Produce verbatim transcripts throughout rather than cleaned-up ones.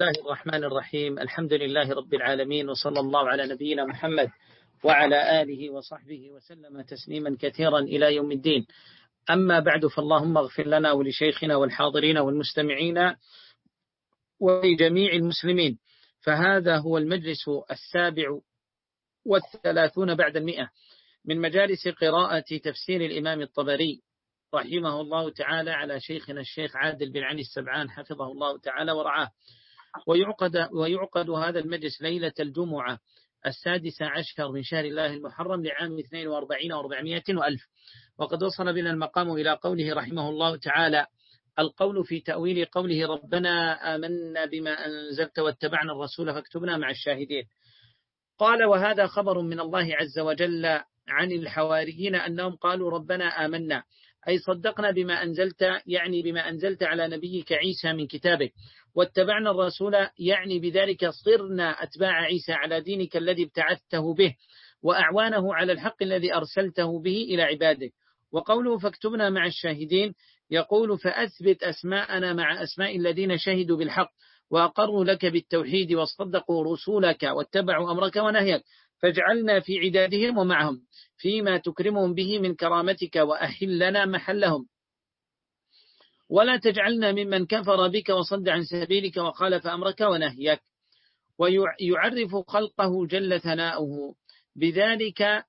الله الرحمن الرحيم. الحمد لله رب العالمين، وصلى الله على نبينا محمد وعلى آله وصحبه وسلم تسليما كثيرا إلى يوم الدين. أما بعد، فاللهم اغفر لنا ولشيخنا والحاضرين والمستمعين ولجميع المسلمين. فهذا هو المجلس السابع والثلاثون بعد المئة من مجالس قراءة تفسير الإمام الطبري رحمه الله تعالى على شيخنا الشيخ عادل بن علي السبعان حفظه الله تعالى ورعاه. ويعقد, ويعقد هذا المجلس ليلة الجمعة السادسة عشر من شهر الله المحرم لعام اثنين وأربعين وأربعمائة وألف. وقد وصل بنا المقام إلى قوله رحمه الله تعالى: القول في تأويل قوله ربنا آمنا بما أنزلت واتبعنا الرسول فاكتبنا مع الشاهدين. قال: وهذا خبر من الله عز وجل عن الحواريين أنهم قالوا ربنا آمنا، أي صدقنا بما أنزلت، يعني بما أنزلت على نبيك عيسى من كتابك، واتبعنا الرسول، يعني بذلك صرنا أتباع عيسى على دينك الذي ابتعثته به وأعوانه على الحق الذي أرسلته به إلى عبادك. وقوله فاكتبنا مع الشاهدين يقول: فأثبت أسماءنا مع أسماء الذين شهدوا بالحق وأقروا لك بالتوحيد وصدقوا رسولك واتبعوا أمرك ونهيك، فاجعلنا في عدادهم ومعهم فيما تكرمهم به من كرامتك، وأحل لنا محلهم، ولا تجعلنا ممن كفر بك وصد عن سبيلك وخالف أمرك ونهيك. ويعرف خلقه جل ثناؤه بذلك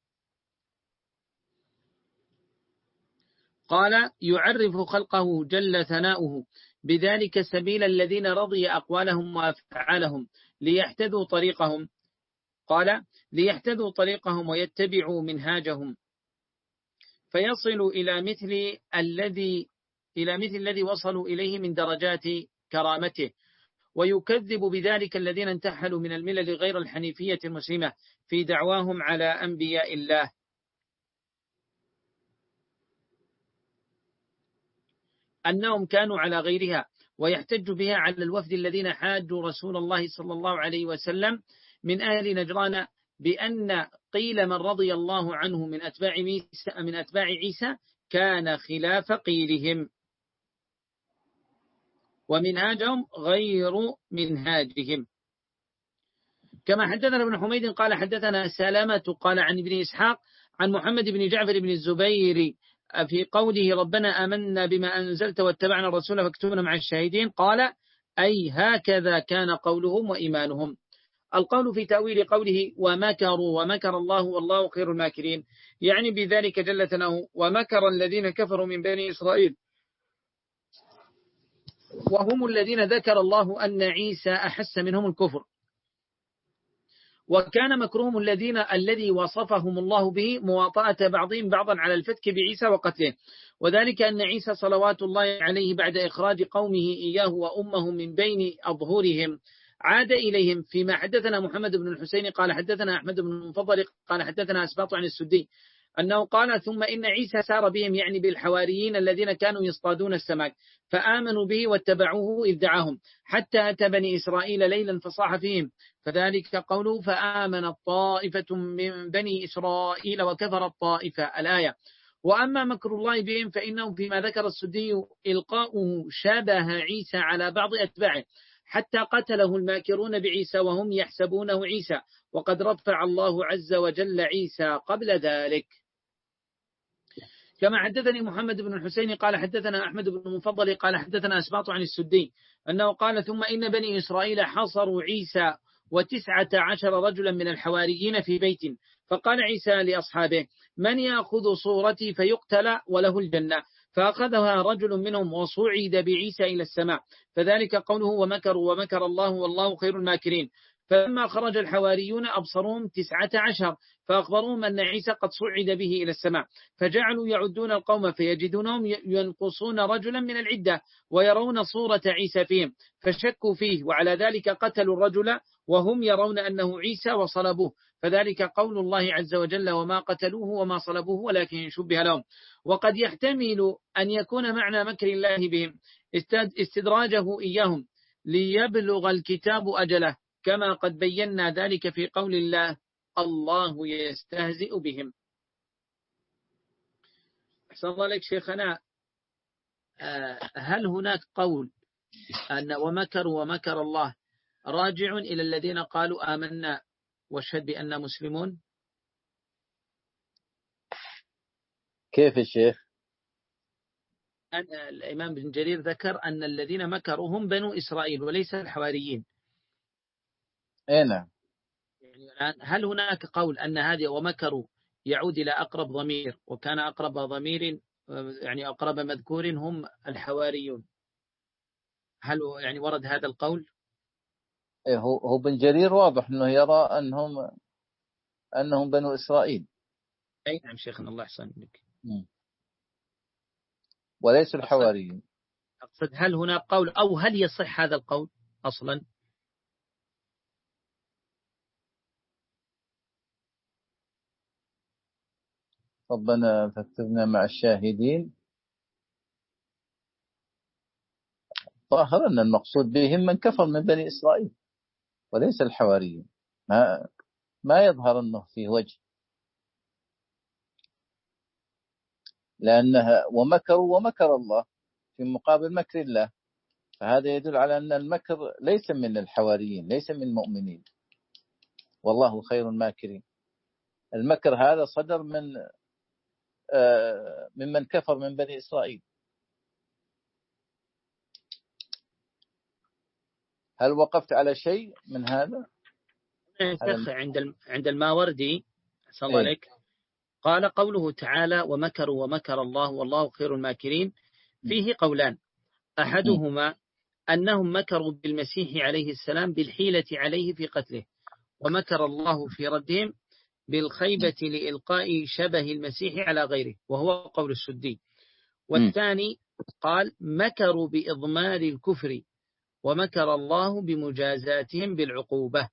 قال يعرف خلقه جل ثناؤه بذلك سبيل الذين رضي أقوالهم وأفعالهم ليحتذوا طريقهم. قال ليحتذوا طريقهم ويتبعوا منهاجهم، فيصلوا إلى مثل الذي إلى مثل الذي وصلوا إليه من درجات كرامته. ويكذب بذلك الذين انتحلوا من الملل غير الحنيفية المسلمة في دعواهم على أنبياء الله، أنهم كانوا على غيرها، ويحتج بها على الوفد الذين حاجوا رسول الله صلى الله عليه وسلم من أهل نجران بأن قيل من رضي الله عنه من أتباع عيسى من أتباع عيسى كان خلاف قيلهم، ومنهاجهم غير منهاجهم. كما حدثنا ابن حميد قال حدثنا سلامة قال عن ابن إسحاق عن محمد بن جعفر بن الزبير في قوله ربنا آمنا بما أنزلت واتبعنا الرسول فاكتبنا مع الشاهدين، قال أي هكذا كان قولهم وإيمانهم. القول في تأويل قوله ومكروا ومكر الله والله خير الماكرين، يعني بذلك جل ثناؤه ومكر الذين كفروا من بني إسرائيل، وهم الذين ذكر الله أن عيسى أحس منهم الكفر، وكان مكرهم الذين الذي وصفهم الله به مواطأة بعضهم بعضا على الفتك بعيسى وقتله، وذلك أن عيسى صلوات الله عليه بعد إخراج قومه إياه وأمه من بين أظهرهم عاد إليهم. فيما حدثنا محمد بن الحسين قال حدثنا أحمد بن المفضل قال حدثنا أسباط عن السدي أنه قال ثم إن عيسى سار بهم، يعني بالحواريين الذين كانوا يصطادون السمك، فآمنوا به واتبعوه إذ دعاهم حتى أتى بني إسرائيل ليلا فصاح فيهم، فذلك قوله فآمن الطائفة من بني إسرائيل وكفر الطائفة الآية. وأما مكر الله بهم فإنه فيما ذكر السدي إلقاؤه شابه عيسى على بعض أتباعه حتى قتله الماكرون بعيسى وهم يحسبونه عيسى، وقد رفع الله عز وجل عيسى قبل ذلك. كما حدثني محمد بن الحسين قال حدثنا أحمد بن المفضل قال حدثنا أسباط عن السدي أنه قال ثم إن بني إسرائيل حصروا عيسى وتسعة عشر رجلا من الحواريين في بيت، فقال عيسى لأصحابه من يأخذ صورتي فيقتل وله الجنة، فأخذها رجل منهم وصعد بعيسى إلى السماء، فذلك قوله ومكروا ومكر الله والله خير الماكرين. فلما خرج الحواريون أبصرهم تسعة عشر فأخبروهم أن عيسى قد صعد به إلى السماء، فجعلوا يعدون القوم فيجدونهم ينقصون رجلا من العدة ويرون صورة عيسى فيهم، فشكوا فيه، وعلى ذلك قتلوا الرجل وهم يرون أنه عيسى وصلبوه، فذلك قول الله عز وجل وما قتلوه وما صلبوه ولكن شبه لهم. وقد يحتمل أن يكون معنى مكر الله بهم استدراجه إياهم ليبلغ الكتاب أجله، كما قد بينا ذلك في قول الله الله يستهزئ بهم. أحسن الله لك شيخنا، هل هناك قول أن ومكروا ومكر الله راجع إلى الذين قالوا آمنا واشهد بأننا مسلمون؟ كيف الشيخ؟ أن الإمام بن جرير ذكر أن الذين مكروا هم بنو إسرائيل وليس الحواريين. أي نعم. يعني الآن هل هناك قول أن هذه ومكروا يعود إلى أقرب ضمير، وكان أقرب ضمير يعني أقرب مذكور هم الحواريون؟ هل يعني ورد هذا القول؟ هو هو بن جرير واضح أنه يرى أنهم أنهم بنو إسرائيل. أي نعم شيخنا الله يحسن لك. وليس الحواريين. أقصد هل هناك قول أو هل يصح هذا القول أصلا؟ ربنا فاكتبنا مع الشاهدين. ظاهر أن المقصود بهم من كفر من بني إسرائيل وليس الحواريين. ما ما يظهر أنه فيه وجه، لأنها ومكروا ومكر الله في مقابل مكر الله، فهذا يدل على أن المكر ليس من الحواريين، ليس من المؤمنين، والله خير الماكرين. المكر هذا صدر من ممن كفر من بني إسرائيل. هل وقفت على شيء من هذا؟ عند عند الماوردي صلى الله عليك قال قوله تعالى ومكروا ومكر الله والله خير الماكرين فيه قولان، أحدهما أنهم مكروا بالمسيح عليه السلام بالحيلة عليه في قتله، ومكر الله في ردهم بالخيبة لإلقاء شبه المسيح على غيره، وهو قول السدي. والثاني قال مكروا بإضمار الكفر ومكر الله بمجازاتهم بالعقوبة.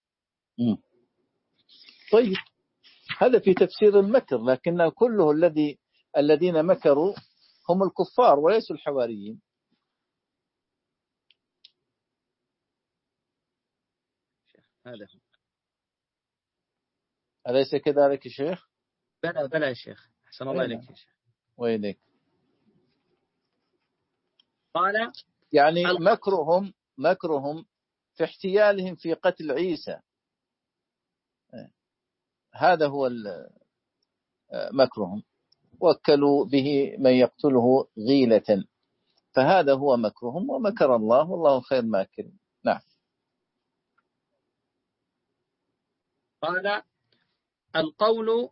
طيب هذا في تفسير المكر، لكن كله الذي الذين مكروا هم الكفار وليسوا الحواريين. هذا أليس كذلك يا شيخ؟ بلى بلى يا شيخ، أحسن الله إليك يا شيخ. وإليك. قال يعني مكرهم مكرهم في احتيالهم في قتل عيسى، هذا هو مكرهم، وكلوا به من يقتله غيلة، فهذا هو مكرهم، ومكر الله والله خير ماكر. نعم. قال القول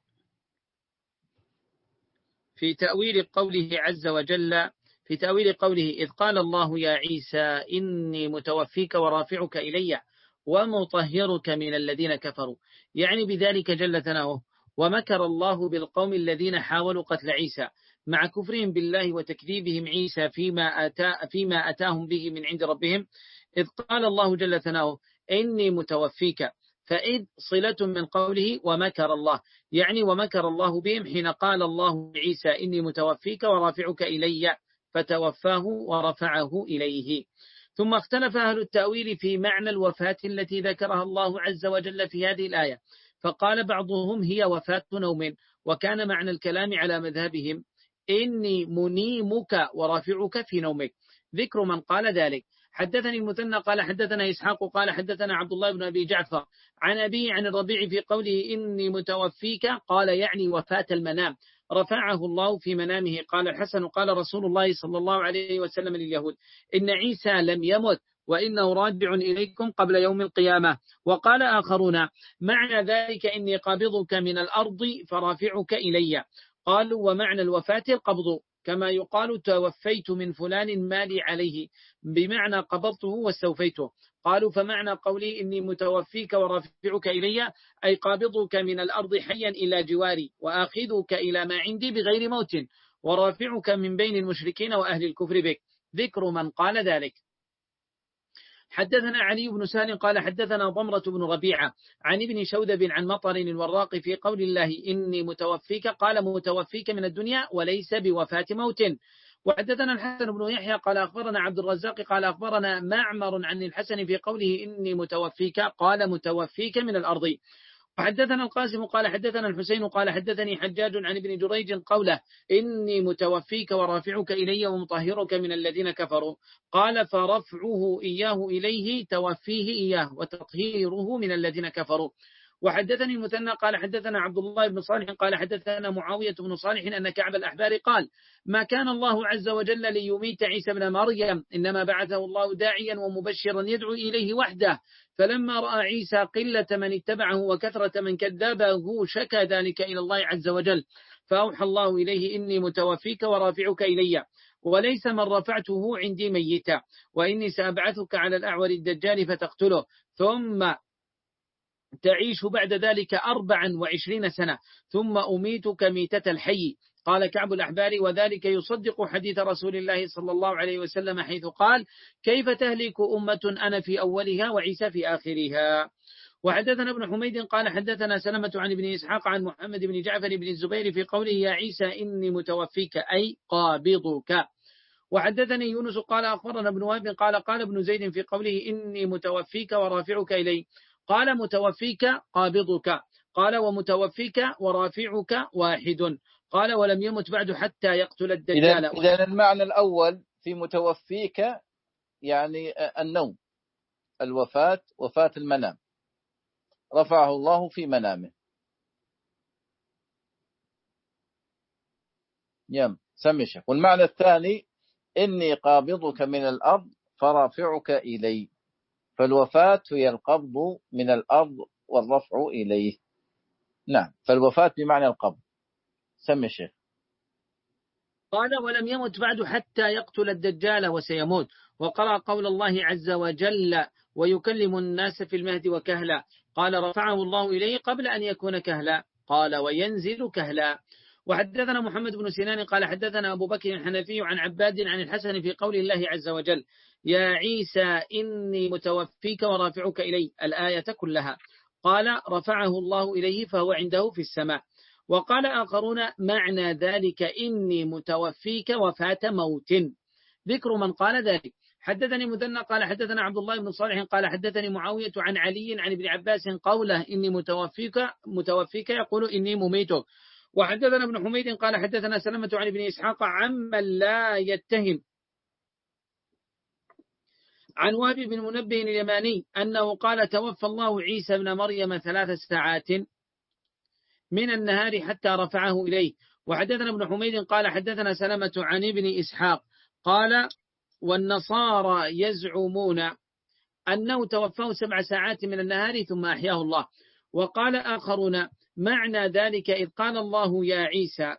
في تأويل قوله عز وجل، في تأويل قوله إذ قال الله يا عيسى إني متوفيك ورافعك إلي ومطهرك من الذين كفروا، يعني بذلك جل ثناؤه ومكر الله بالقوم الذين حاولوا قتل عيسى مع كفرهم بالله وتكذيبهم عيسى فيما أتى فيما أتاهم به من عند ربهم. إذ قال الله جل ثناؤه إني متوفيك، فإذ صلة من قوله ومكر الله، يعني ومكر الله بهم حين قال الله عيسى إني متوفيك ورافعك إلي، فتوفاه ورفعه إليه. ثم اختلف أهل التأويل في معنى الوفاة التي ذكرها الله عز وجل في هذه الآية، فقال بعضهم هي وفاة نوم، وكان معنى الكلام على مذهبهم إني منيمك ورافعك في نومك. ذكر من قال ذلك. حدثني المثنى قال حدثنا إسحاق قال حدثنا عبد الله بن أبي جعفر عن أبي عن الربيع في قوله إني متوفيك قال يعني وفاة المنام، رفعه الله في منامه. قال الحسن قال رسول الله صلى الله عليه وسلم لليهود إن عيسى لم يمت وإنه راجع إليكم قبل يوم القيامة. وقال آخرون معنى ذلك إني قابضك من الأرض فرافعك إلي. قالوا ومعنى الوفاة القبض، كما يقال توفيت من فلان مالي عليه، بمعنى قبضته واستوفيته. قالوا فمعنى قولي إني متوفيك ورافعك إلي أي قابضك من الأرض حيا إلى جواري وآخذك إلى ما عندي بغير موت ورافعك من بين المشركين وأهل الكفر بك. ذكر من قال ذلك. حدثنا علي بن سهل قال حدثنا ضمرة بن ربيعة عن ابن شوذب عن مطر الوراق في قول الله إني متوفيك قال متوفيك من الدنيا وليس بوفاة موت. وحدثنا الحسن بن يحيى قال أخبرنا عبد الرزاق قال أخبرنا معمر عن الحسن في قوله إني متوفيك قال متوفيك من الأرض. وحدثنا القاسم قال حدثنا الحسين قال حدثني حجاج عن ابن جريج قوله إني متوفيك ورافعك إلي ومطهرك من الذين كفروا، قال فرفعه إياه إليه توفيه إياه وتطهيره من الذين كفروا. وحدثني المثنى قال حدثنا عبد الله بن صالح قال حدثنا معاوية بن صالح أن كعب الأحبار قال ما كان الله عز وجل ليميت عيسى بن مريم، إنما بعثه الله داعيا ومبشرا يدعو إليه وحده، فلما رأى عيسى قلة من اتبعه وكثرة من كذبه شكى ذلك إلى الله عز وجل، فأوحى الله إليه إني متوفيك ورافعك إلي، وليس من رفعته عندي ميتا، وإني سأبعثك على الأعور الدجال فتقتله، ثم تعيش بعد ذلك أربعا وعشرين سنة، ثم أميتك ميتة الحي. قال كعب الأحبار وذلك يصدق حديث رسول الله صلى الله عليه وسلم حيث قال كيف تهلك أمة أنا في أولها وعيسى في آخرها. وحدثنا ابن حميد قال حدثنا سلمة عن ابن إسحاق عن محمد بن جعفر بن الزبير في قوله يا عيسى إني متوفيك أي قابضك. وحدثني يونس قال أخبرنا ابن وهب قال قال ابن زيد في قوله إني متوفيك ورافعك إلي، قال متوفيك قابضك، قال ومتوفيك ورافعك واحد، قال ولم يمت بعد حتى يقتل الدجال. إذن المعنى الأول في متوفيك يعني النوم، الوفاة، وفاة المنام، رفعه الله في منامه. يم سمي شيخ. والمعنى الثاني إني قابضك من الأرض فرافعك إلي، فالوفاة هي القبض من الأرض والرفع إليه. نعم، فالوفاة بمعنى القبض. سمي الشيخ. قال ولم يمت بعد حتى يقتل الدجال وسيموت. وقرأ قول الله عز وجل ويكلم الناس في المهد وكهلا، قال رفعه الله إليه قبل أن يكون كهلا، قال وينزل كهلا. وحدثنا محمد بن سنان قال حدثنا أبو بكر الحنفي عن عباد عن الحسن في قول الله عز وجل يا عيسى إني متوفيك ورافعك إلي الآية كلها، قال رفعه الله إليه فهو عنده في السماء. وقال آخرون معنى ذلك إني متوفيك وفاة موت، ذكر من قال ذلك. حدثني مثنى قال حدثنا عبد الله بن صالح قال حدثني معاوية عن علي عن ابن عباس قوله إني متوفيك متوفيك يقول إني مميتك. وحدثنا ابن حميد قال حدثنا سلمة عن ابن إسحاق عمن لا يتهم عن وهب بن منبه اليماني أنه قال توفى الله عيسى بن مريم ثلاث ساعات من النهار حتى رفعه إليه. وحدثنا ابن حميد قال حدثنا سلمة عن ابن إسحاق قال والنصارى يزعمون أنه توفاه سبع ساعات من النهار ثم أحياه الله. وقال آخرون معنى ذلك إذ قال الله يا عيسى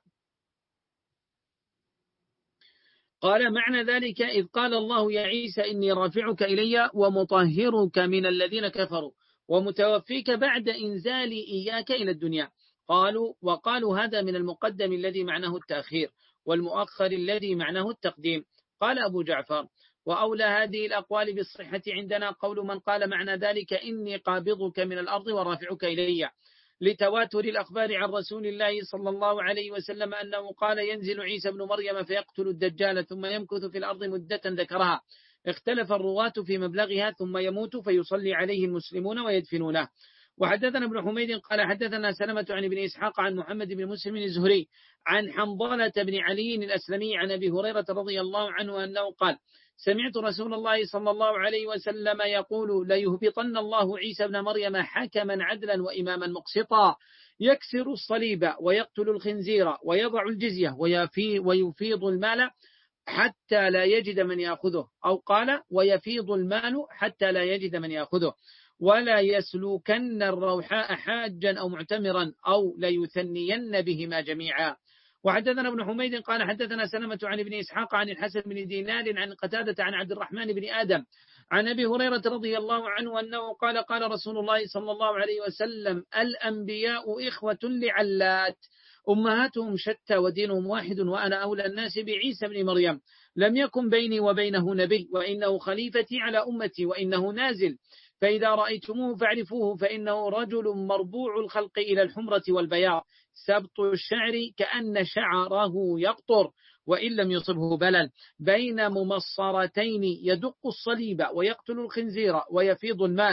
قال معنى ذلك إذ قال الله يا عيسى إني رافعك إلي ومطهرك من الذين كفروا ومتوفيك بعد إنزال إياك إلى الدنيا. قالوا وقالوا هذا من المقدم الذي معناه التأخير والمؤخر الذي معناه التقديم. قال أبو جعفر وأولى هذه الأقوال بالصحة عندنا قول من قال معنى ذلك إني قابضك من الأرض ورافعك إلي، لتواتر الأخبار عن رسول الله صلى الله عليه وسلم أنه قال ينزل عيسى بن مريم فيقتل الدجال ثم يمكث في الأرض مدة ذكرها، اختلف الرواة في مبلغها، ثم يموت فيصلي عليه المسلمون ويدفنونه. وحدثنا ابن حميد قال حدثنا سلمة عن ابن إسحاق عن محمد بن مسلم الزهري عن حنظلة بن علي الأسلمي عن أبي هريرة رضي الله عنه أنه قال سمعت رسول الله صلى الله عليه وسلم يقول ليهبطن الله عيسى بن مريم حكما عدلا وإماما مقسطا يكسر الصليب ويقتل الخنزير ويضع الجزية ويفي ويفيض المال حتى لا يجد من يأخذه، أو قال ويفيض المال حتى لا يجد من يأخذه، ولا يسلوكن الروحاء حاجا أو معتمرا أو ليثنين بهما جميعا. وحدثنا ابن حميد قال حدثنا سلمة عن ابن إسحاق عن الحسن بن دينار عن قتادة عن عبد الرحمن بن آدم عن أبي هريرة رضي الله عنه أنه قال قال رسول الله صلى الله عليه وسلم الأنبياء إخوة لعلات أمهاتهم شتى ودينهم واحد وأنا أولى الناس بعيسى بن مريم، لم يكن بيني وبينه نبي وإنه خليفتي على أمتي وإنه نازل، فإذا رأيتموه فاعرفوه فإنه رجل مربوع الخلق إلى الحمرة والبياض سبط الشعر كأن شعره يقطر وإن لم يصبه بلل، بين ممصرتين يدق الصليب ويقتل الخنزير ويفيض المال،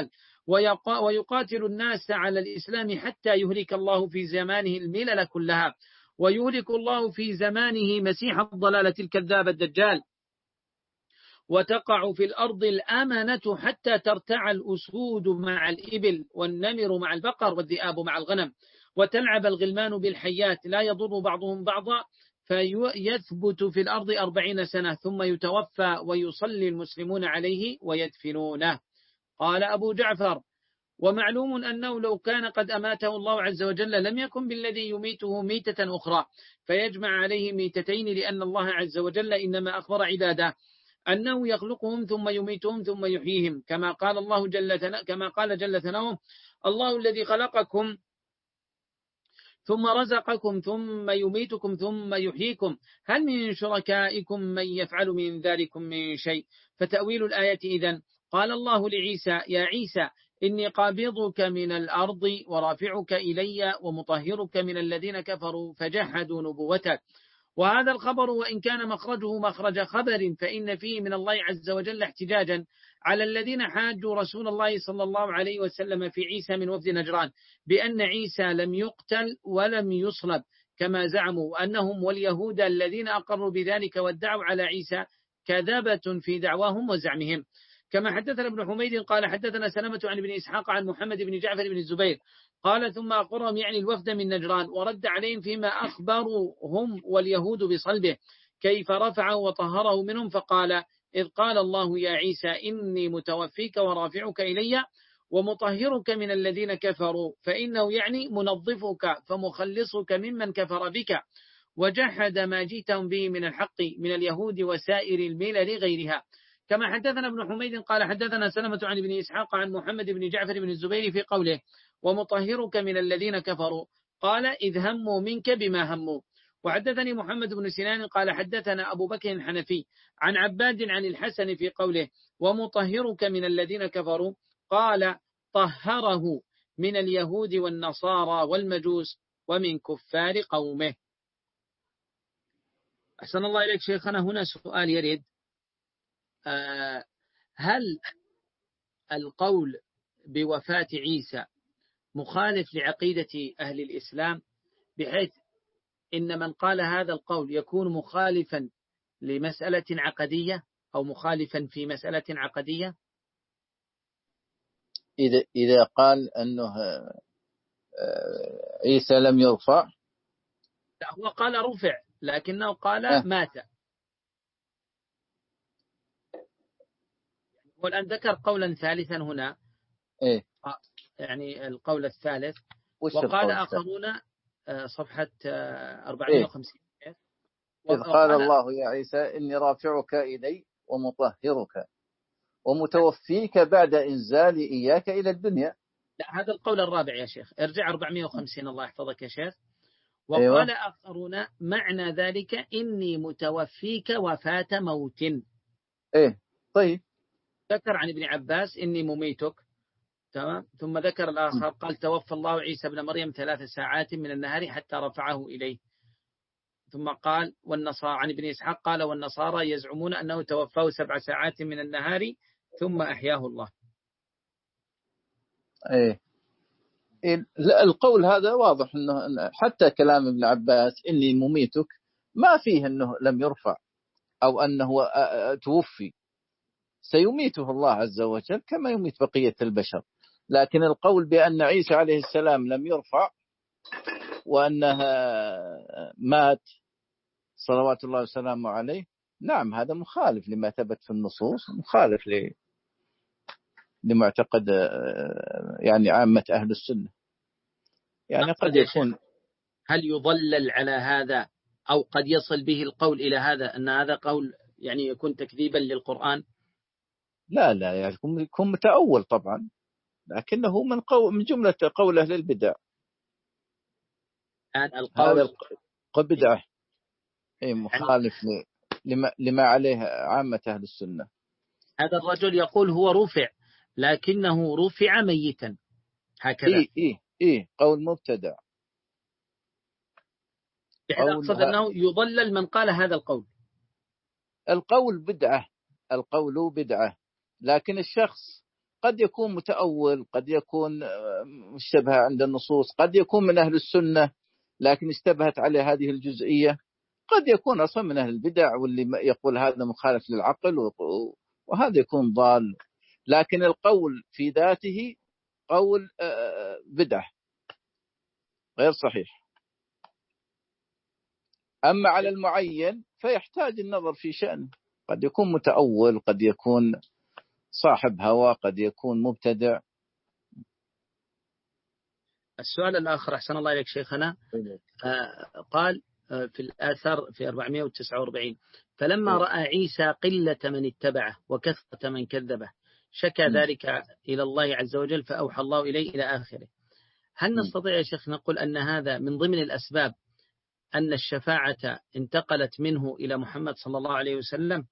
ويقاتل الناس على الإسلام حتى يهلك الله في زمانه الملل كلها، ويهلك الله في زمانه مسيح الضلالة الكذاب الدجال، وتقع في الأرض الأمنة حتى ترتع الأسود مع الإبل والنمر مع البقر والذئاب مع الغنم، وتلعب الغلمان بالحيات لا يضر بعضهم بعضا، فيثبت في الأرض أربعين سنة ثم يتوفى ويصلي المسلمون عليه ويدفنونه. قال أبو جعفر: ومعلوم أنه لو كان قد أماته الله عز وجل لم يكن بالذي يميته ميتة أخرى فيجمع عليه ميتتين، لأن الله عز وجل إنما أخبر عباده أنه يخلقهم ثم يميتهم ثم يحييهم، كما قال الله جل كما قال جل ثناؤه: الله الذي خلقكم ثم رزقكم ثم يميتكم ثم يحييكم، هل من شركائكم من يفعل من ذلكم من شيء؟ فتأويل الآية إذن: قال الله لعيسى: يا عيسى إني قابضك من الأرض ورافعك إلي ومطهرك من الذين كفروا فجحدوا نبوتك. وهذا الخبر وإن كان مخرجه مخرج خبر فإن فيه من الله عز وجل احتجاجا على الذين حاجوا رسول الله صلى الله عليه وسلم في عيسى من وفد نجران بأن عيسى لم يقتل ولم يصلب كما زعموا، وأنهم واليهود الذين أقروا بذلك وادعوا على عيسى كذبة في دعواهم وزعمهم. كما حدثنا ابن حميد قال حدثنا سلمة عن ابن إسحاق عن محمد بن جعفر بن الزبير قال: ثم أخبرهم يعني الوفد من نجران ورد عليهم فيما أخبروا هم واليهود بصلبه كيف رفعه وطهره منهم، فقال: إذ قال الله يا عيسى إني متوفيك ورافعك إلي ومطهرك من الذين كفروا، فإنه يعني منظفك فمخلصك ممن كفر بك وجحد ما جئتهم به من الحق من اليهود وسائر الملل غيرها. كما حدثنا ابن حميد قال حدثنا سلمة عن ابن إسحاق عن محمد بن جعفر بن الزبير في قوله: ومطهرك من الذين كفروا، قال: إذ هموا منك بما هموا. وحدثني محمد بن سنان قال حدثنا أبو بكر الحنفي عن عباد عن الحسن في قوله: ومطهرك من الذين كفروا، قال: طهره من اليهود والنصارى والمجوس ومن كفار قومه. أحسن الله إليك شيخنا. هنا سؤال يرد: آه هل القول بوفاة عيسى مخالف لعقيدة أهل الإسلام، بحيث إن من قال هذا القول يكون مخالفا لمسألة عقدية أو مخالفا في مسألة عقدية؟ إذا إذا قال أنه عيسى لم يرفع، لا، هو قال رفع لكنه قال أه. مات. والآن ذكر قولا ثالثا هنا، إيه؟ يعني القول الثالث، القول وقال آخرون صفحة أربعمائة وخمسين. إيه؟ إذ قال الله يا عيسى إني رافعك إلي ومطهرك ومتوفيك بعد إنزال إياك إلى الدنيا. لا، هذا القول الرابع يا شيخ، ارجع أربعمائة وخمسين الله يحفظك يا شيخ. وقال أيوة. آخرون معنى ذلك إني متوفيك وفاة موت. إيه طيب. ذكر عن ابن عباس إني مميتك، تمام. ثم ذكر الآخر قال توفى الله عيسى بن مريم ثلاث ساعات من النهار حتى رفعه إليه. ثم قال والنصارى عن ابن إسحاق قال والنصارى يزعمون أنه توفاه سبع ساعات من النهار ثم أحياه الله. إيه. القول هذا واضح أنه حتى كلام ابن عباس إني مميتك ما فيه أنه لم يرفع أو أنه توفي، سيميته الله عز وجل كما يميت بقية البشر. لكن القول بأن عيسى عليه السلام لم يرفع وأنه مات صلوات الله وسلامه عليه، نعم هذا مخالف لما ثبت في النصوص، مخالف لمعتقد يعني عامة أهل السنة. يعني قد يكون هل يضلل على هذا أو قد يصل به القول إلى هذا أن هذا قول يعني يكون تكذيبا للقرآن؟ لا لا يعني يكون متأول طبعا، لكنه من قول من جملة قول أهل البدع. القول هذا بدعة أي مخالف لما لما عليه عامة أهل السنة. هذا الرجل يقول هو رفع لكنه رفع ميتا هكذا. إيه إيه إيه قول مبتدع. يعني أقصد أنه يضلل من قال هذا القول. القول بدعة، القول بدعة، لكن الشخص قد يكون متأول، قد يكون مشتبه عند النصوص، قد يكون من أهل السنة لكن اشتبهت عليه هذه الجزئية، قد يكون أصلا من أهل البدع واللي يقول هذا مخالف للعقل، وهذا يكون ضال. لكن القول في ذاته قول بدعة غير صحيح. أما على المعين فيحتاج النظر في شأنه، قد يكون متأول، قد يكون صاحب هوى، قد يكون مبتدع. السؤال الآخر أحسن الله إليك شيخنا، آه قال آه في الآثار في أربعمائة وتسعة وأربعين: فلما رأى عيسى قلة من اتبعه وكثرة من كذبه شكى ذلك إلى الله عز وجل فأوحى الله إليه إلى آخره. هل نستطيع يا شيخ نقول أن هذا من ضمن الأسباب أن الشفاعة انتقلت منه إلى محمد صلى الله عليه وسلم؟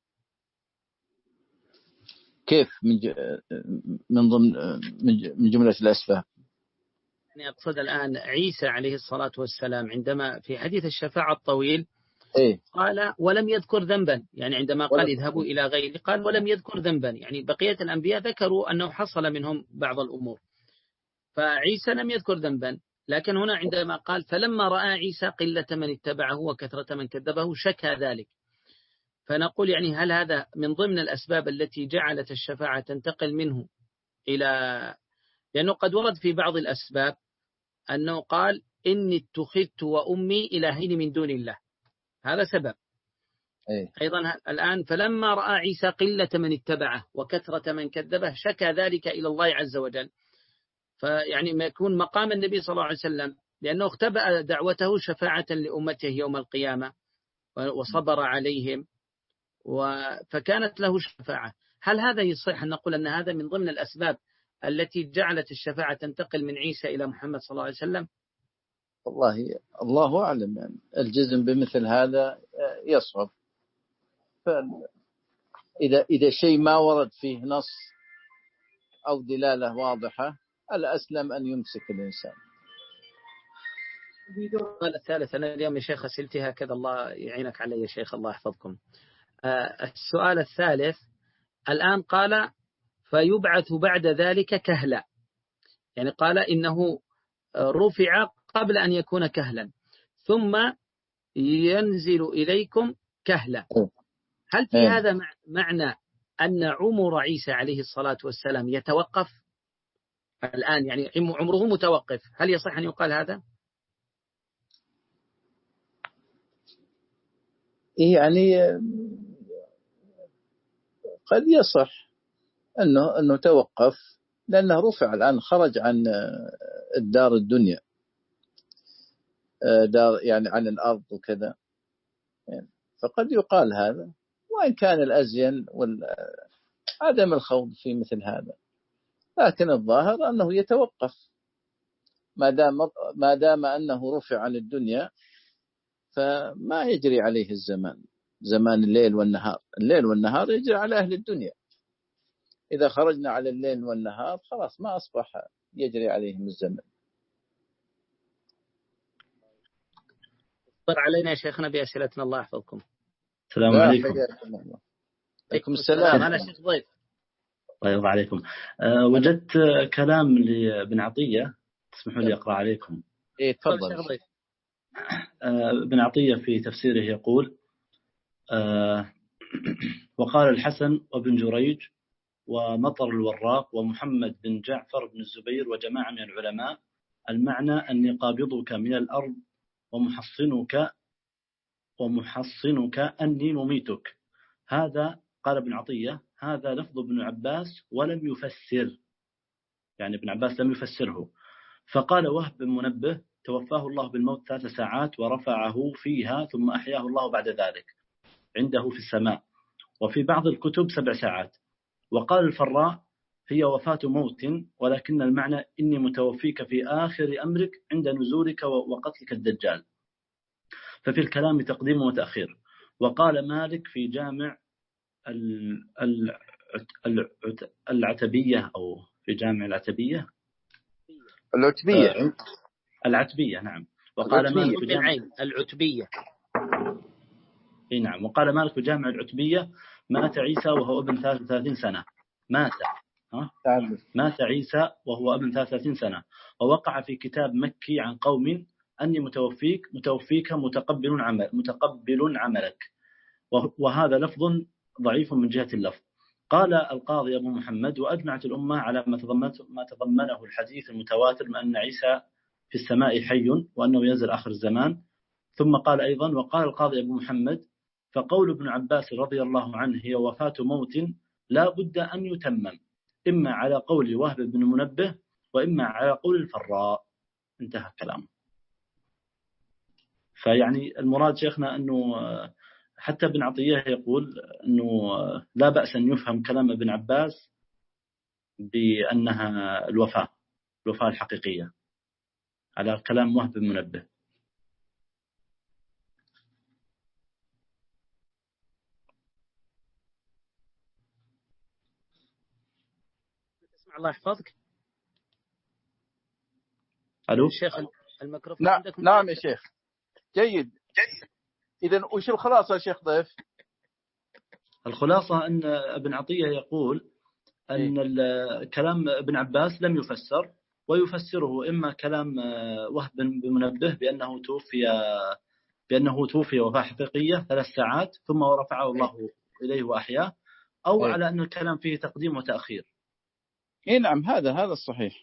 كيف من من ضمن من جملة الأسباب؟ يعني أقصد الآن عيسى عليه الصلاة والسلام عندما في حديث الشفاعة الطويل إيه؟ قال ولم يذكر ذنبا، يعني عندما قال اذهبوا إلى غيري قال ولم يذكر ذنبا، يعني بقية الأنبياء ذكروا أنه حصل منهم بعض الأمور، فعيسى لم يذكر ذنبا. لكن هنا عندما قال فلما رأى عيسى قلة من اتبعه وكثرة من كذبه شكى ذلك، فنقول يعني هل هذا من ضمن الأسباب التي جعلت الشفاعة تنتقل منه إلى، لأنه قد ورد في بعض الأسباب أنه قال إني اتخذت وأمي إلهين من دون الله، هذا سبب. أيه. أيضا الآن فلما رأى عيسى قلة من اتبعه وكثرة من كذبه شكى ذلك إلى الله عز وجل، فيعني ما يكون مقام النبي صلى الله عليه وسلم لأنه اختبأ دعوته شفاعة لأمته يوم القيامة وصبر عليهم فكانت له شفاعة. هل هذا يصح أن نقول أن هذا من ضمن الأسباب التي جعلت الشفاعة تنتقل من عيسى إلى محمد صلى الله عليه وسلم؟ والله الله أعلم، يعني الجزم بمثل هذا يصعب، فإذا إذا شيء ما ورد فيه نص أو دلالة واضحة الأسلم أن يمسك الإنسان. السؤال الثالث، أنا اليوم يا شيخ أسئلتي هكذا، الله يعينك علي يا شيخ، الله يحفظكم. آه السؤال الثالث الآن قال فيبعث بعد ذلك كهلا، يعني قال إنه رفع قبل أن يكون كهلا ثم ينزل إليكم كهلا. هل في هذا معنى أن عمر عيسى عليه الصلاة والسلام يتوقف الآن، يعني عمره متوقف؟ هل يصح أن يقال هذا؟ يعني قد يصح أنه أنه توقف لأنه رفع الآن، خرج عن الدار الدنيا، دار يعني عن الأرض وكذا، يعني فقد يقال هذا، وإن كان الأزين وعدم الخوض في مثل هذا، لكن الظاهر أنه يتوقف ما دام ما دام أنه رفع عن الدنيا، فما يجري عليه الزمان، زمان الليل والنهار، الليل والنهار يجري على أهل الدنيا، إذا خرجنا على الليل والنهار خلاص ما أصبح يجري عليهم الزمن. اصبر علينا يا شيخنا بأسئلتنا، الله يحفظكم. السلام عليكم. عليكم السلام. أنا شيخ ضيف. طيب عليكم. أه وجدت كلام لابن عطية، تسمحوا لي أقرأ عليكم؟ إيه تفضل. أه ابن عطية في تفسيره يقول أه وقال الحسن وابن جريج ومطر الوراق ومحمد بن جعفر بن الزبير وجماعة من العلماء المعنى أني قابضك من الأرض ومحصنك ومحصنك أني مميتك. هذا قال ابن عطية هذا لفظ ابن عباس ولم يفسر، يعني ابن عباس لم يفسره. فقال وهب بن منبه توفاه الله بالموت ثلاث ساعات ورفعه فيها ثم أحياه الله بعد ذلك عنده في السماء، وفي بعض الكتب سبع ساعات. وقال الفراء هي وفاة موت ولكن المعنى إني متوفيك في آخر أمرك عند نزولك وقتلك الدجال، ففي الكلام تقديم وتأخير. وقال مالك في جامع العتبية أو في جامع العتبية العتبية العتبية نعم. وقال مالك في جامع العتبية اي نعم. وقال مالك في جامع العتبية مات عيسى وهو ابن ثلاث وثلاثين سنة، مات ها؟ مات عيسى وهو ابن ثلاث وثلاثين سنة، ووقع في كتاب مكي عن قوم أني متوفيك متوفيك متقبل عمل متقبل عملك، وهذا لفظ ضعيف من جهة اللفظ. قال القاضي أبو محمد: وأجمعت الأمة على ما ما تضمنه الحديث المتواتر من أن عيسى في السماء حي وأنه ينزل آخر الزمان. ثم قال أيضا: وقال القاضي أبو محمد: فقول ابن عباس رضي الله عنه هي وفاة موت لا بد أن يتمم، إما على قول وهب بن منبه وإما على قول الفراء. انتهى كلامه. فيعني المراد شيخنا أنه حتى ابن عطية يقول أنه لا بأس أن يفهم كلام ابن عباس بأنها الوفاة الوفاة الحقيقية على كلام وهب بن منبه. الله يحفظك. ألو الشيخ الميكروفون نعم عندكم؟ نعم يا شيخ. جيد جيد. إذن وش الخلاصة يا شيخ ضيف؟ الخلاصة أن ابن عطية يقول أن كلام ابن عباس لم يفسر، ويفسره إما كلام وهب بن منبه بأنه توفي بأنه توفي وفاة حقيقية ثلاث ساعات ثم رفعه الله إليه وأحياه، أو على أن الكلام فيه تقديم وتأخير. إيه نعم، هذا هذا الصحيح.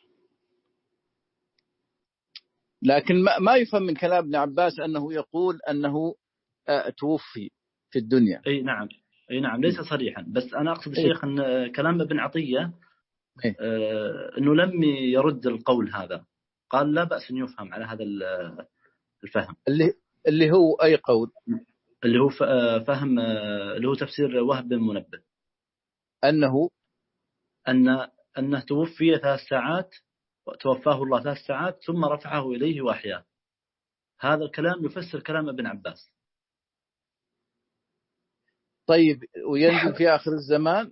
لكن ما ما يفهم من كلام ابن عباس أنه يقول أنه توفي في الدنيا. أي نعم أي نعم ليس صريحا، بس أنا أقصد إيه؟ الشيخ أن كلام ابن عطية إيه؟ آه أنه لم يرد القول هذا، قال لا بأس أن يفهم على هذا الفهم. اللي اللي هو أي قول؟ اللي هو فهم اللي هو تفسير وهب بن منبه أنه أن أنه توفي ثلاث ساعات توفاه الله ثلاث ساعات ثم رفعه إليه وأحياه. هذا الكلام يفسر كلام ابن عباس. طيب وينزل في آخر الزمان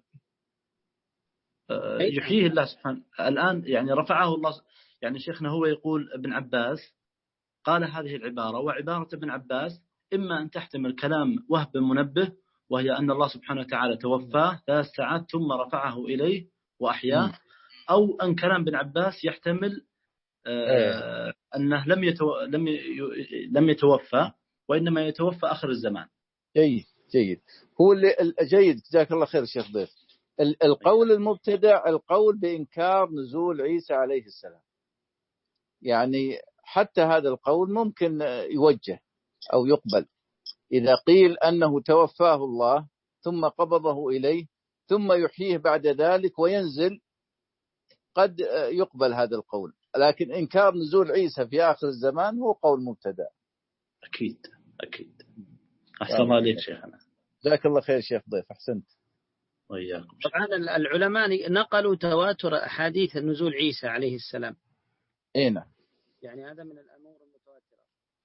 يحييه الله سبحانه. الآن يعني رفعه الله، يعني شيخنا هو يقول ابن عباس قال هذه العبارة، وعبارة ابن عباس إما أن تحتمل كلام وهب بن منبه وهي أن الله سبحانه وتعالى توفاه ثلاث ساعات ثم رفعه إليه وأحياه، أو أن كلام ابن عباس يحتمل آه أنه لم يتو... لم ي... لم يتوفى وإنما يتوفى آخر الزمان. جيد جيد. هو اللي جيد، جزاك الله خير شيخ ضيف. القول المبتدع القول بإنكار نزول عيسى عليه السلام، يعني حتى هذا القول ممكن يوجه أو يقبل إذا قيل أنه توفاه الله ثم قبضه إليه ثم يحييه بعد ذلك وينزل، قد يقبل هذا القول. لكن إنكار نزول عيسى في آخر الزمان هو قول مبتدع. أكيد أكيد. أحسن الله عليك شيخنا. جزاك الله خير شيخ ضيف، أحسنت. وإياكم. طبعا العلماء نقلوا تواتر أحاديث نزول عيسى عليه السلام. إيه نعم. يعني هذا من الأمور المتواترة.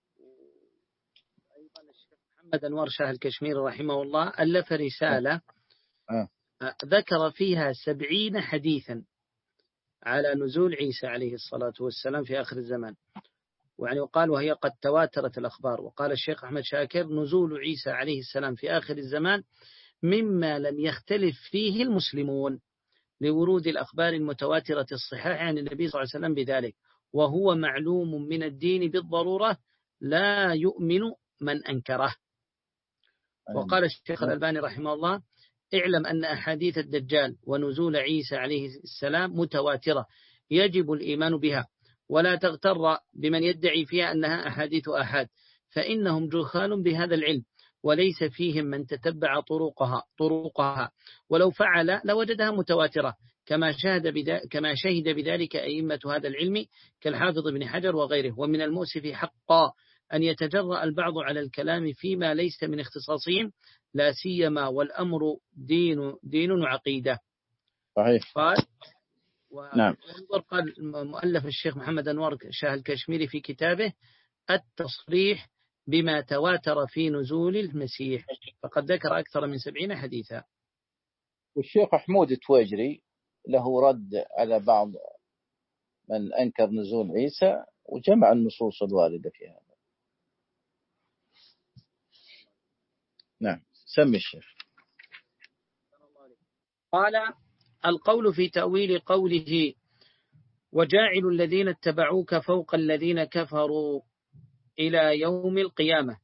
وأيضا الشيخ محمد أنور شاه الكشميري رحمه الله ألف رسالة أه. ذكر فيها سبعين حديثا على نزول عيسى عليه الصلاة والسلام في آخر الزمان، ويعني وقال وهي قد تواترت الأخبار. وقال الشيخ أحمد شاكر: نزول عيسى عليه السلام في آخر الزمان مما لم يختلف فيه المسلمون لورود الأخبار المتواترة الصحاح عن النبي صلى الله عليه وسلم بذلك، وهو معلوم من الدين بالضرورة لا يؤمن من أنكره. وقال الشيخ الألباني رحمه الله: اعلم أن أحاديث الدجال ونزول عيسى عليه السلام متواترة يجب الإيمان بها، ولا تغتر بمن يدعي فيها أنها أحاديث آحاد، فإنهم جهال بهذا العلم وليس فيهم من تتبع طرقها طرقها ولو فعل لوجدها متواترة، كما شهد بذلك كما شهد بذلك أئمة هذا العلم كالحافظ ابن حجر وغيره. ومن المؤسف حقا أن يتجرأ البعض على الكلام فيما ليس من اختصاصهم، لا سيما والأمر دين دين وعقيدة. صحيح. قال نعم. قال مؤلف الشيخ محمد أنور شاه الكشميري في كتابه التصريح بما تواتر في نزول المسيح، فقد ذكر أكثر من سبعين حديثا. والشيخ حمود التويجري له رد على بعض من أنكر نزول عيسى وجمع النصوص الواردة في هذا. نعم، سمي الشيخ. قال القول في تأويل قوله وجاعل الذين اتبعوك فوق الذين كفروا إلى يوم القيامة،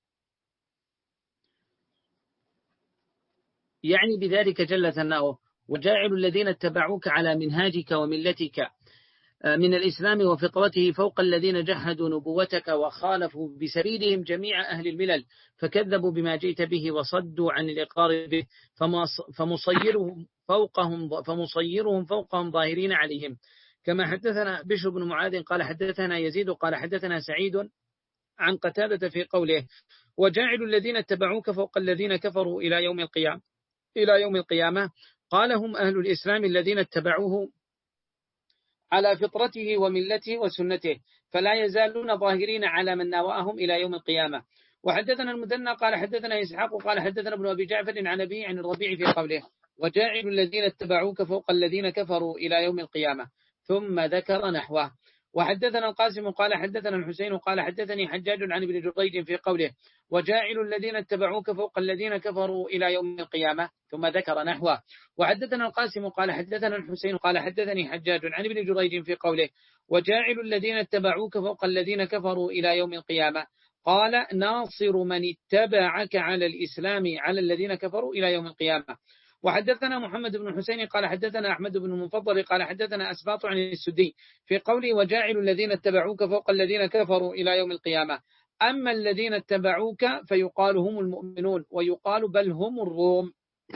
يعني بذلك جل ثناؤه وجاعل الذين اتبعوك على منهاجك وملتك من الإسلام وفطرته فوق الذين جحدوا نبوتك وخالفوا بسبيلهم جميع أهل الملل فكذبوا بما جئت به وصدوا عن الإقرار به فمصيرهم فوقهم فمصيرهم فوقهم ظاهرين عليهم. كما حدثنا بشر بن معاذ قال حدثنا يزيد قال حدثنا سعيد عن قتادة في قوله وجاعل الذين اتبعوك فوق الذين كفروا إلى يوم القيامة إلى يوم القيامة قال هم أهل الإسلام الذين اتبعوه على فطرته وملته وسنته فلا يزالون ظاهرين على من ناواهم إلى يوم القيامة. وحدثنا المثنى قال حدثنا إسحاق قال حدثنا ابن أبي جعفر عن أبيه عن الربيع في قوله وجاعل الذين اتبعوك فوق الذين كفروا إلى يوم القيامة ثم ذكر نحوه. وحدثنا القاسم قال حدثنا الحسين قال حدثني حجاج عن ابن جريج في قوله وجاعل الذين اتبعوك فوق الذين كفروا إلى يوم القيامة ثم ذكر نحوه. وحدثنا القاسم قال حدثنا الحسين قال حدثني حجاج عن ابن جريج في قوله وجاعل الذين اتبعوك فوق الذين كفروا إلى يوم القيامة قال ناصر من اتبعك على الإسلام على الذين كفروا إلى يوم القيامة. وحدثنا محمد بن حسين قال حدثنا أحمد بن المفضل قال حدثنا أسباط عن السدي في قوله وجاعل الذين اتبعوك فوق الذين كفروا إلى يوم القيامة أما الذين اتبعوك فيقال هم المؤمنون ويقال بل هم الروم.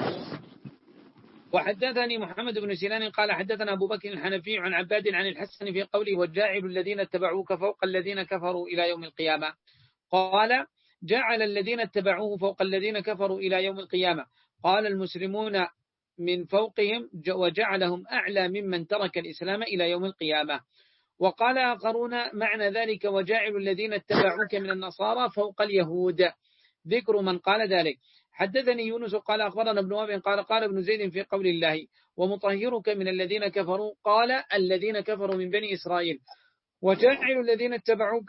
وحدثني محمد بن سنان قال حدثنا أبو بكر الحنفي عن عباد عن الحسن في قوله وجاعل الذين اتبعوك فوق الذين كفروا إلى يوم القيامة قال جعل الذين اتبعوه فوق الذين كفروا إلى يوم القيامة قال المسلمون من فوقهم وجعلهم أعلى ممن ترك الإسلام إلى يوم القيامة. وقال آخرون معنى ذلك وجاعل الذين اتبعوك من النصارى فوق اليهود ذكر من قال ذلك. حدثني يونس قال أخبرنا ابن وهب قال قال ابن زيد في قول الله ومطهرك من الذين كفروا قال الذين كفروا من بني إسرائيل وجاعل الذين اتبعوك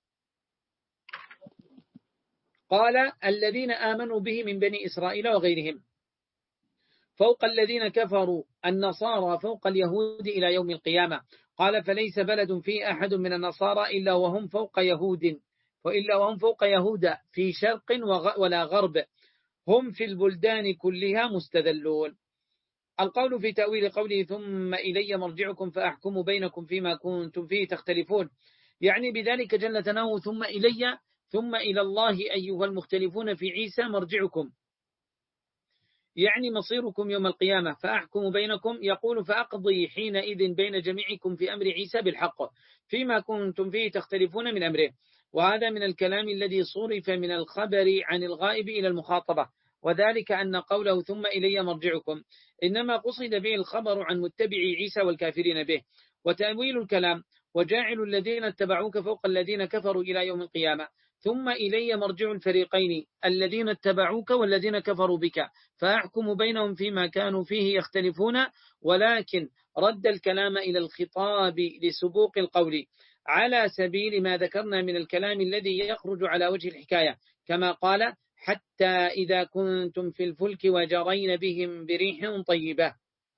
قال الذين آمنوا به من بني إسرائيل وغيرهم فوق الذين كفروا النصارى فوق اليهود إلى يوم القيامة قال فليس بلد فيه أحد من النصارى إلا وهم فوق يهود وإلا وهم فوق يهود في شرق ولا غرب هم في البلدان كلها مستذلون. القول في تأويل قوله ثم إلي مرجعكم فأحكم بينكم فيما كنتم فيه تختلفون يعني بذلك جل ثناؤه ثم إلي ثم إلى الله أيها المختلفون في عيسى مرجعكم يعني مصيركم يوم القيامة فأحكم بينكم يقول فأقضي حينئذ بين جميعكم في أمر عيسى بالحق فيما كنتم فيه تختلفون من أمره. وهذا من الكلام الذي صرف من الخبر عن الغائب إلى المخاطبة وذلك أن قوله ثم إلي مرجعكم إنما قصد به الخبر عن متبعي عيسى والكافرين به. وتأويل الكلام وجاعل الذين اتبعوك فوق الذين كفروا إلى يوم القيامة ثم إلي مرجع الفريقين الذين اتبعوك والذين كفروا بك فأحكم بينهم فيما كانوا فيه يختلفون ولكن رد الكلام إلى الخطاب لسبوق القول على سبيل ما ذكرنا من الكلام الذي يخرج على وجه الحكاية كما قال حتى إذا كنتم في الفلك وجرين بهم بريح طيبة.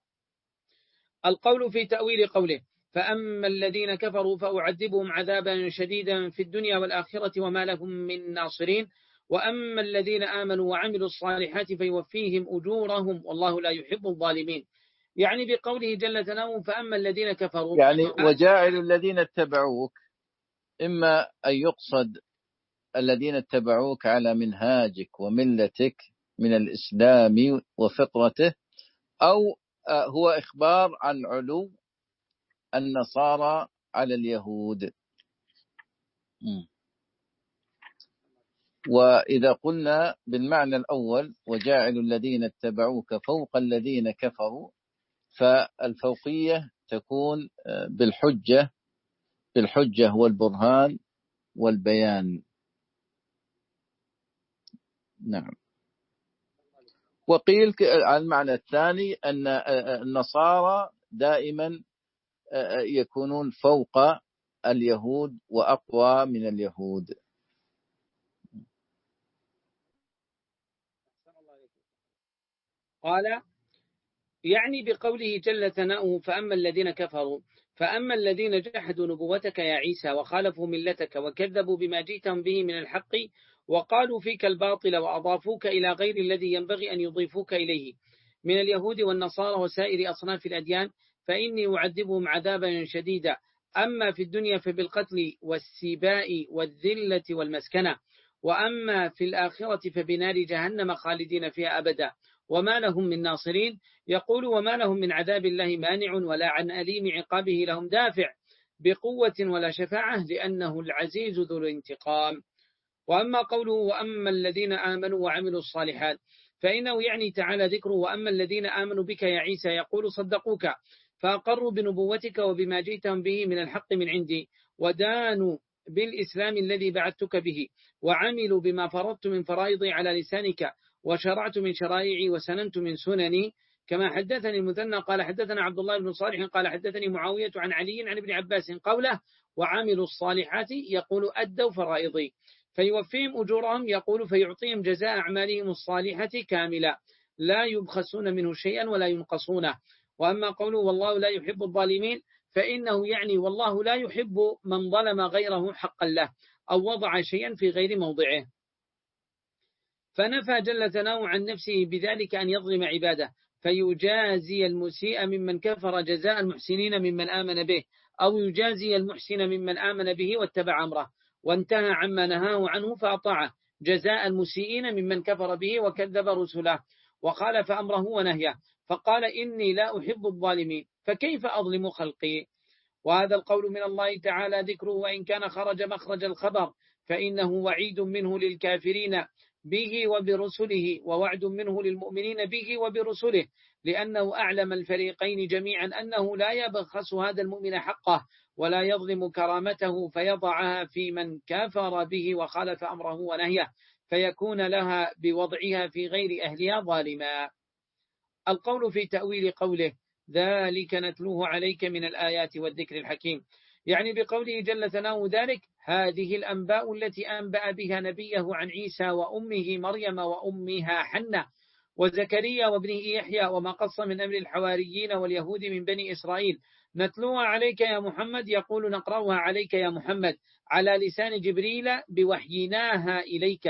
القول في تأويل قوله فأما الذين كفروا فأعذبهم عذابا شديدا في الدنيا والآخرة وما لهم من ناصرين وأما الذين آمنوا وعملوا الصالحات فيوفيهم أجورهم والله لا يحب الظالمين يعني بقوله جل ثناؤه فأما الذين كفروا يعني وجاعل الذين اتبعوك إما أن يقصد الذين اتبعوك على منهاجك وملتك من الإسلام وفطرته أو هو إخبار عن علو النصارى على اليهود. وإذا قلنا بالمعنى الأول وجاعل الذين اتبعوك فوق الذين كفروا فالفوقية تكون بالحجة بالحجة والبرهان والبيان. نعم. وقيل على المعنى الثاني أن النصارى دائما يكونون فوق اليهود وأقوى من اليهود. قال يعني بقوله جل ثناؤه فأما الذين كفروا فأما الذين جحدوا نبوتك يا عيسى وخالفوا ملتك وكذبوا بما جئتهم به من الحق وقالوا فيك الباطل وأضافوك إلى غير الذي ينبغي أن يضيفوك إليه من اليهود والنصارى وسائر أصناف الأديان فإني أعذبهم عذابا شديدا أما في الدنيا فبالقتل والسباء والذلة والمسكنة وأما في الآخرة فبنار جهنم خالدين فيها أبدا وما لهم من ناصرين يقول وما لهم من عذاب الله مانع ولا عن أليم عقابه لهم دافع بقوة ولا شفاعة لأنه العزيز ذو الانتقام. وأما قوله وأما الذين آمنوا وعملوا الصالحات فإنه يعني تعالى ذكره وأما الذين آمنوا بك يا عيسى يقول صدقوك فأقروا بنبوتك وبما جئتهم به من الحق من عندي ودانوا بالإسلام الذي بعثتك به وعملوا بما فرضت من فرائضي على لسانك وشرعت من شرائعي وسننت من سنني كما حدثني المثنى قال حدثنا عبد الله بن صالح قال حدثني معاوية عن علي عن ابن عباس قوله وعملوا الصالحات يقول أدوا فرائضي فيوفيهم أجورهم يقول فيعطيهم جزاء أعمالهم الصالحة كاملة لا يبخسون منه شيئا ولا ينقصونه. وأما قوله والله لا يحب الظالمين فإنه يعني والله لا يحب من ظلم غيره حقا له أو وضع شيئا في غير موضعه فنفى جل ثناؤه عن نفسه بذلك أن يظلم عباده فيجازي المسيء ممن كفر جزاء المحسنين ممن آمن به أو يجازي المحسن ممن آمن به واتبع أمره وانتهى عما نهاه عنه فأطاعه جزاء المسيئين ممن كفر به وكذب رسله وخالف أمره ونهيه فقال إني لا أحب الظالمين فكيف أظلم خلقي. وهذا القول من الله تعالى ذكره وإن كان خرج مخرج الخبر فإنه وعيد منه للكافرين به وبرسله ووعد منه للمؤمنين به وبرسله لأنه أعلم الفريقين جميعا أنه لا يبخس هذا المؤمن حقه ولا يظلم كرامته فيضعها في من كفر به وخالف أمره ونهيه فيكون لها بوضعها في غير أهلها ظالما. القول في تأويل قوله ذلك نتلوه عليك من الآيات والذكر الحكيم يعني بقوله جل ثناؤه ذلك هذه الأنباء التي أنبأ بها نبيه عن عيسى وأمه مريم وأمها حنة وزكريا وابنه يحيى وما قص من أمر الحواريين واليهود من بني إسرائيل نتلوها عليك يا محمد يقول نقرأها عليك يا محمد على لسان جبريل بوحيناها إليك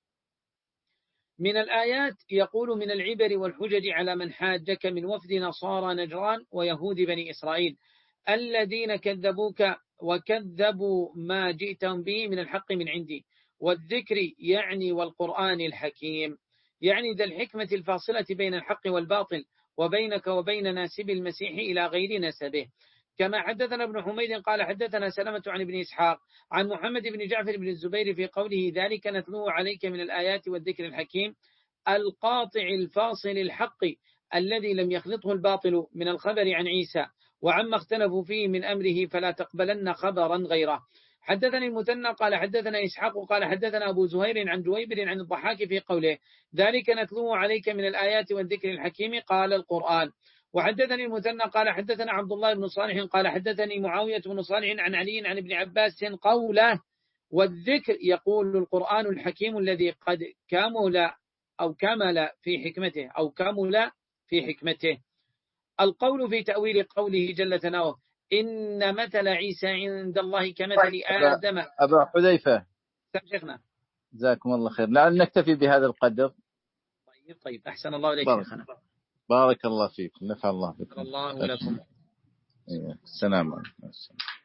من الآيات يقول من العبر والحجج على من حاجك من وفد نصارى نجران ويهود بني إسرائيل الذين كذبوك وكذبوا ما جئتهم به من الحق من عندي والذكر يعني والقرآن الحكيم يعني ذا الحكمة الفاصلة بين الحق والباطل وبينك وبين ناسب المسيح إلى غير نسبه كما حدثنا ابن حميد قال حدثنا سلمة عن ابن إسحاق عن محمد بن جعفر بن الزبير في قوله ذلك نتلوه عليك من الآيات والذكر الحكيم القاطع الفاصل الحق الذي لم يخلطه الباطل من الخبر عن عيسى وعما اختلفوا فيه من أمره فلا تقبلن خبرا غيره. حدثني المثنى قال حدثنا إسحاق قال حدثنا أبو زهير عن جويبر عن الضحاك في قوله ذلك نتلوه عليك من الآيات والذكر الحكيم قال القرآن. وحدثني المثنى قال حدثنا عبد الله بن صالح قال حدثني معاوية بن صالح عن علي عن ابن عباس قوله والذكر يقول القرآن الحكيم الذي قد كمل أو كمل في حكمته أو كمل في حكمته. القول في تأويل قوله جل ثناؤه إن مثل عيسى عند الله كمثل آدم. أبا حذيفة شيخنا جزاكم الله خير لعل نكتفي بهذا القدر. طيب طيب أحسن الله إليك شيخنا. بارك الله فيكم نفع الله بكم. الله لكم. السلام عليكم.